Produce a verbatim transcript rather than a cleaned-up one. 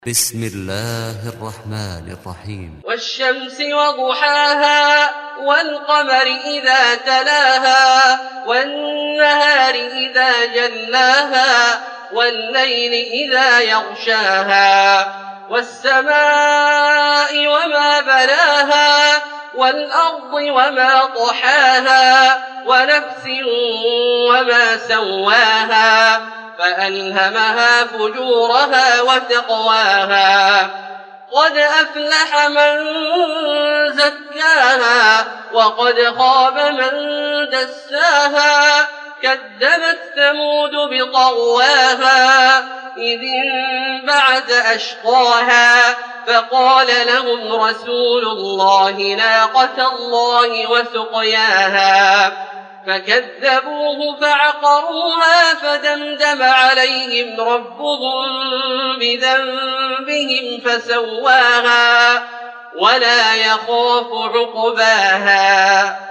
بسم الله الرحمن الرحيم. والشمس وضحاها والقمر إذا تلاها والنهار إذا جلاها والليل إذا يغشاها والسماء وما بناها والأرض وما طحاها ونفس وما سواها فألهمها فجورها وتقواها قد أفلح من زكاها وقد خاب من دساها كذبت ثمود بطغواها إذ انبعث أشقاها فقال لهم رسول الله ناقة الله وسقياها فكذبوه فعقروها فدمدم عليهم ربهم بذنبهم فسواها ولا يخاف عقباها.